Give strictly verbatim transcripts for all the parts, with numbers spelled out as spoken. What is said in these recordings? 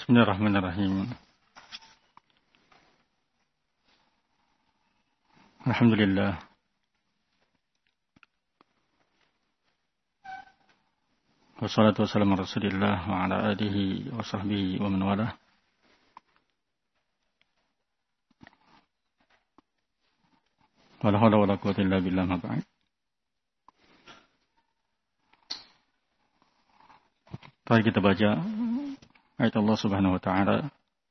Bismillahirrahmanirrahim. Alhamdulillah. Wassalatu wassalamu ala Rasulillah wa ala alihi wa sahbihi wa man walah. Wala haula wala quwwata illa billah ma ba'd. Mari kita baca ayat Allah Subhanahu wa taala.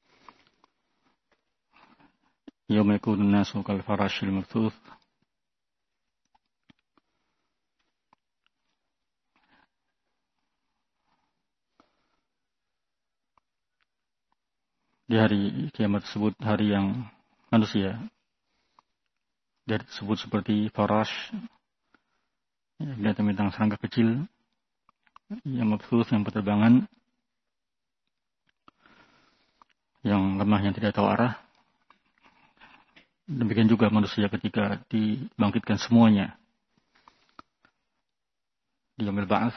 Yauma yakunu an-nasu kal farashil mabthuth. Di hari kiamat tersebut, hari yang manusia dia disebut seperti farash, binatang-binatang serangga kecil yang mabthuth, yang berterbangan, yang lemah, yang tidak tahu arah. Demikian juga manusia ketika dibangkitkan semuanya di yaumil ba'ats,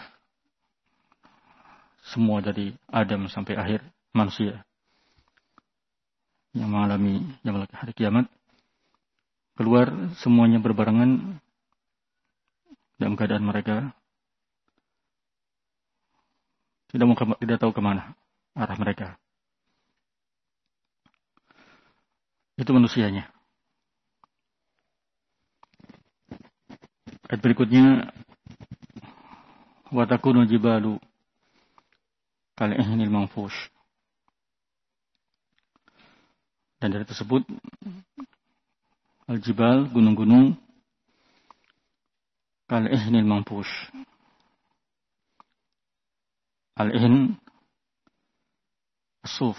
semua dari Adam sampai akhir manusia yang mengalami yaumil hari kiamat, keluar semuanya berbarengan dalam keadaan mereka tidak mau tidak tahu kemana arah mereka. Itu manusianya. Ayat berikutnya, wa takunu jibalu kal ihnil manfush. Dan dari tersebut al-jibal, gunung-gunung, kal ihnil manfush. Al-ihn as-suf.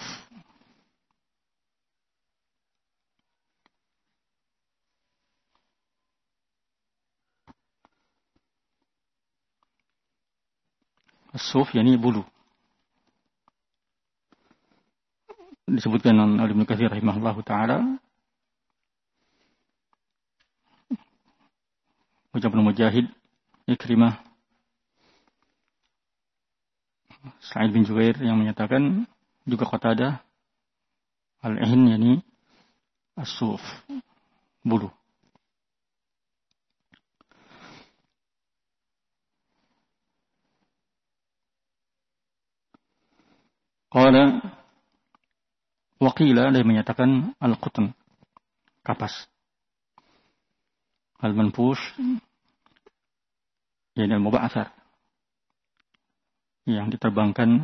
As-suf yakni bulu. Disebutkan oleh Ibnu Katsir rahimahullahu taala, ucapan Mujahid, Ikrimah, Sa'id bin Jubair yang menyatakan, juga Qatadah, al-ihn yakni as-suf, bulu. Qala waqila, dia menyatakan al-qutn, kapas. Al-manfush yakni al-muba'athar, yang diterbangkan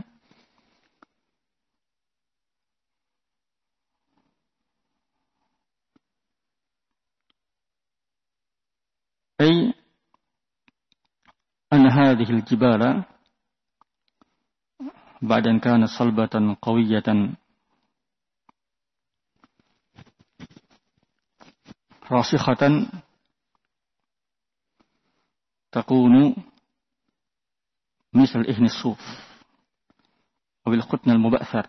ay an hadhihi al-jibala ba'da an kana salbatan qawiyatan rasikhatan takunu misal ihni suf awil qutn al-muba'thar.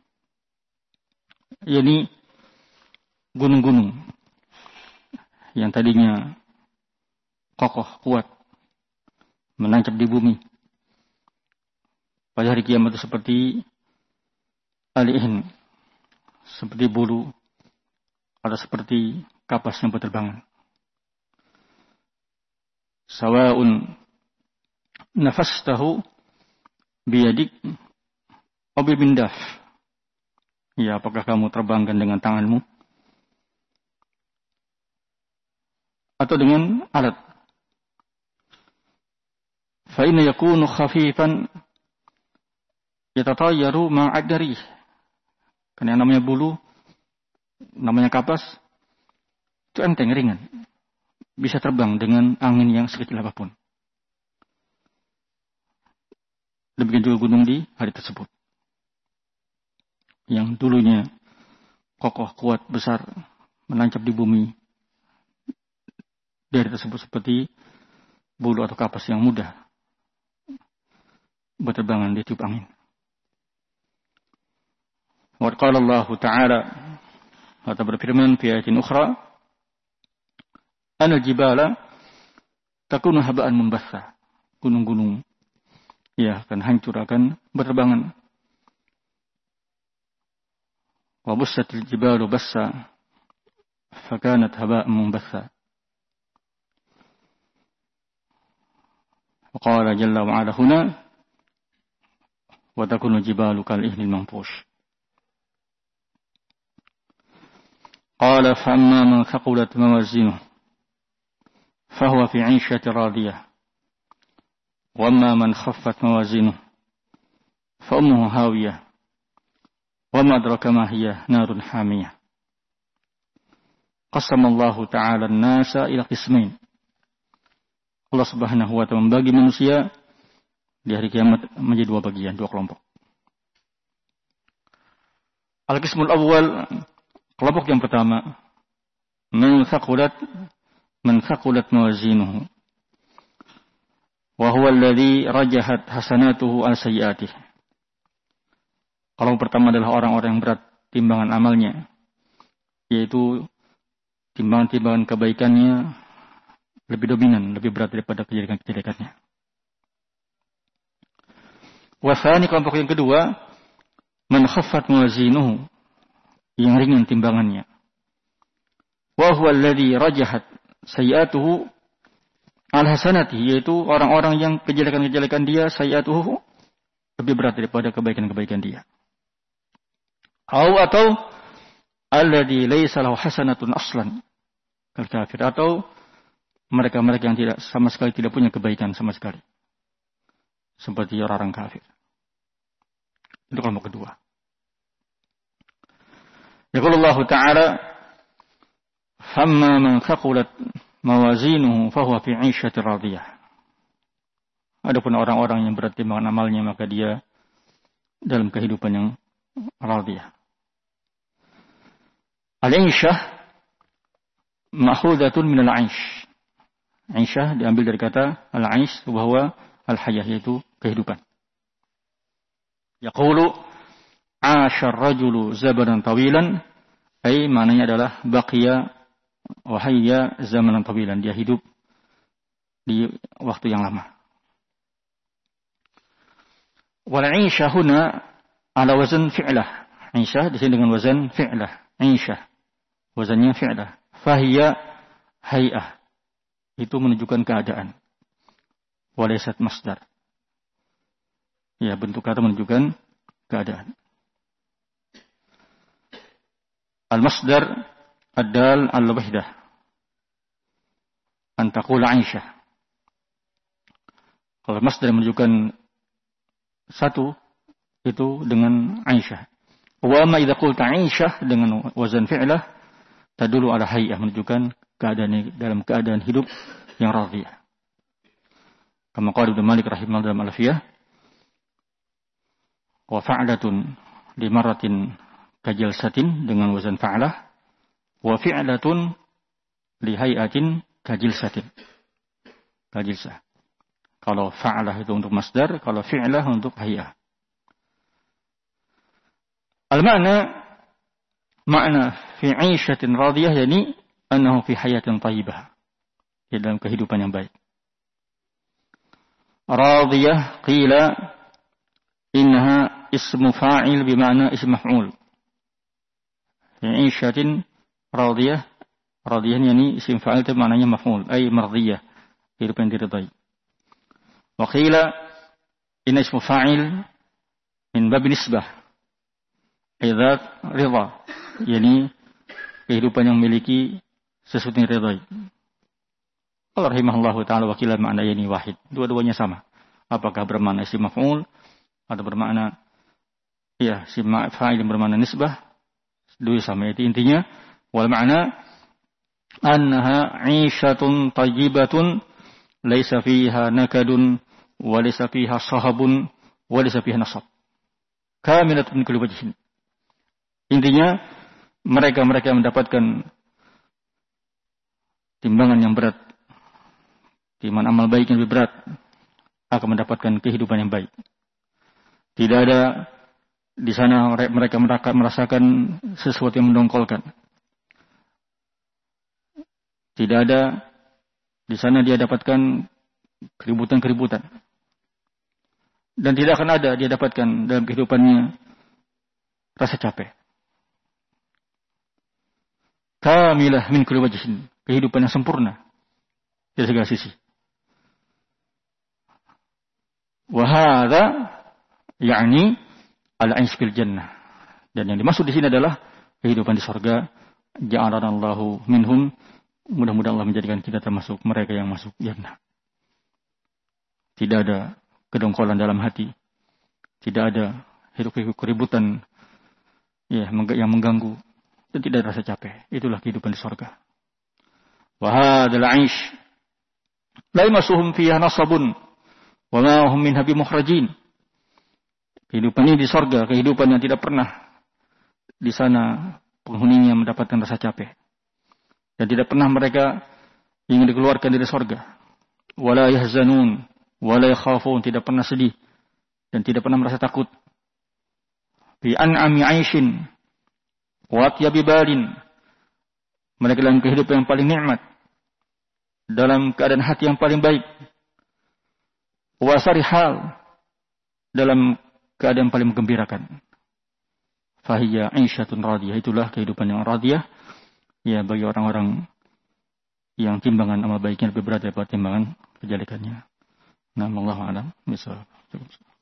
Yani gunung-gunung yang tadinya kokoh, kuat, menancap di bumi, pada hari kiamat itu seperti al-ihn, seperti bulu, atau seperti kapas yang berterbangan. Sawa'un nafastahu biyadik aw bimindaf. Ya, apakah kamu terbangkan dengan tanganmu atau dengan alat. Fa inna yakunu khafifan yatatayyaru ma'ad-darih. Karena yang namanya bulu, namanya kapas, itu enteng, ringan, bisa terbang dengan angin yang sekecil apapun. Demikian juga gunung di hari tersebut, yang dulunya kokoh, kuat, besar, menancap di bumi, dari tersebut seperti bulu atau kapas yang mudah berterbangan di tiup angin. Wa qala Allah Ta'ala, atau berfirman fi ayatin ukhra, anal jibala takunu haba'an munbatha. Gunung-gunung ya akan hancur, akan berterbangan wa bussatil jibalu bassa fakanat haba'an munbatha. Wa qala jalla wa ala huna wa takunu jibalu kal ihnil manfush. Qala fa amma man thaqulat mawazinuhu fahuwa fi 'ishati radiyah wa amma man khaffat mawazinuhu fa ummuhu hawiyah wa ma adraka ma hiya narun hamiyah. Qasamallahu ta'ala an-nasa ila qismain. Allah Subhanahu wa ta'ala membagi manusia di hari kiamat menjadi dua bagian, dua kelompok. Al-qismul awwal, kelompok yang pertama, man thaqulat man thaqulat mawazinuhu wa huwa alladhi rajahat hasanatuhu al sayyi'atih. Kelompok pertama adalah orang-orang yang berat timbangan amalnya, yaitu timbangan-timbangan kebaikannya lebih dominan, lebih berat daripada kejelekan-kejelekannya. Wasani, kelompok yang kedua, man khaffat mawazinuhu, yang ringan timbangannya. Wa huwa alladhi rajahat sayyi'atuhu al hasanati, yaitu orang-orang yang kejelekan-kejelekan dia sayyi'atuhu lebih berat daripada kebaikan-kebaikan dia. Au atau alladhi laysa lahu hasanatun aslan kal kafir, atau mereka-mereka yang tidak sama sekali tidak punya kebaikan sama sekali, seperti orang-orang kafir. Itu kelompok kedua. Yaqulullahu ta'ala, famma man thaqulat mawazinuhu fahuwa fi 'ishati radiyah. Adapun orang-orang yang berat timbangan amalnya, maka dia dalam kehidupan yang radiyah. Al-'ishah ma'khudatun min al-'aish. 'Ishah diambil dari kata al-'aish, bahwa al-hayah, yaitu kehidupan. Yaqulu 'asha ar-rajulu zabanan tawilan, ay maknanya adalah baqiya wa hayya zamanan tawilan, dia hidup di waktu yang lama. Wal 'ishah huna ala wazn fi'lah. 'Ishah di sini dengan wazan fi'lah. 'Ishah wazannya fi'lah. Fahiya hay'ah, itu menunjukkan keadaan. Walaysat masdar. Ya, bentuk kata menunjukkan keadaan. Al-masdar ad-dal al-wahdah. An taqula 'Aisyah. Kalau masdar menunjukkan satu, itu dengan Aisyah. Wa ma idza qulta 'Aisyah dengan wazan fi'lah tadullu ala hay'ah, menunjukkan keadaan dalam keadaan hidup yang radiyah. Kama qala Ibnu Malik rahimahullah dalam Al-Alfiyah, wa fa'latun li marratin kajalsatin dengan wazan fa'lah, wa fi'latun li hay'atin kajilsatin. Kajilsah. Kalau fa'lah itu untuk masdar, kalau fi'lah untuk hay'ah. Al-makna makna fi 'ishatin radiyah, yani annahu fi hayatin thayyibah, di dalam kehidupan yang baik. Radiyah qila innaha ismu fa'il bima'na ism maf'ul. Fi 'ishatin radiyah, radiyah yani isim fa'il itu maknanya maf'ul, ay mardiyah, kehidupan diridai. Wa qila inna ismu fa'il min bab nisbah, ay dzat ridha, yani kehidupan yang memiliki sesuatu yang ridai. Allah rahimahullahu ta'ala wakilah makna ini wahid. Dua-duanya sama. Apakah bermakna isim maf'ul atau bermakna ya isim fa'il yang bermakna nisbah, dua sama. Itu intinya wal makna annaha 'ishatun thayyibatun laisa fiha nakadun wa laisa fiha sahabun wa laisa fiha nasab. Kamilatun min kulli wajhin. Intinya mereka-mereka yang mendapatkan timbangan yang berat, timbangan amal baik yang lebih berat, akan mendapatkan kehidupan yang baik. Tidak ada di sana mereka merasakan sesuatu yang mendongkolkan. Tidak ada di sana dia dapatkan keributan-keributan. Dan tidak akan ada dia dapatkan dalam kehidupannya rasa capek. kamilah min kulli wajhin, kehidupan yang sempurna dari segala sisi. Wa hadza yakni al-'aish fil jannah. Dan yang dimaksud di sini adalah kehidupan di surga. Ja'alana Allahu minhum. Mudah-mudahan Allah menjadikan kita termasuk mereka yang masuk jannah. Tidak ada kedongkolan dalam hati. Tidak ada hidup-hidup keributan ya, yang mengganggu. Dan tidak ada rasa capek. Itulah kehidupan di surga. Wa hadzal 'aish la yamassuhum fiha nasabun wa ma hum minha bimukhrajin. Kehidupan ini di surga, kehidupan yang tidak pernah di sana penghuninya mendapatkan rasa capek. Dan tidak pernah mereka ingin dikeluarkan dari surga. Wala yahzanun, wala yakhafun, tidak pernah sedih dan tidak pernah merasa takut. Bi an'ami 'aishin wa atyabi balin. Mereka dalam kehidupan yang paling nikmat, dalam keadaan hati yang paling baik. Wa sarihal, dalam keadaan paling menggembirakan. Fahiya 'aisyatun radiyah, itulah kehidupan yang radiyah ya bagi orang-orang yang timbangan amal baiknya lebih berat daripada timbangan kejelekannya. Nah, wallahu a'lam. Bisa.